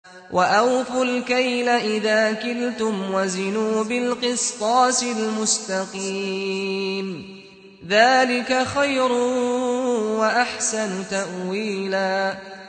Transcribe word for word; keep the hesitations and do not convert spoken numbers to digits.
وَأَوْفُوا الْكَيْلَ إِذَا كِلْتُمْ وَزِنُوا بِالْقِسْطَاسِ الْمُسْتَقِيمِ ذَلِكَ خَيْرٌ وَأَحْسَنُ تَأْوِيلًا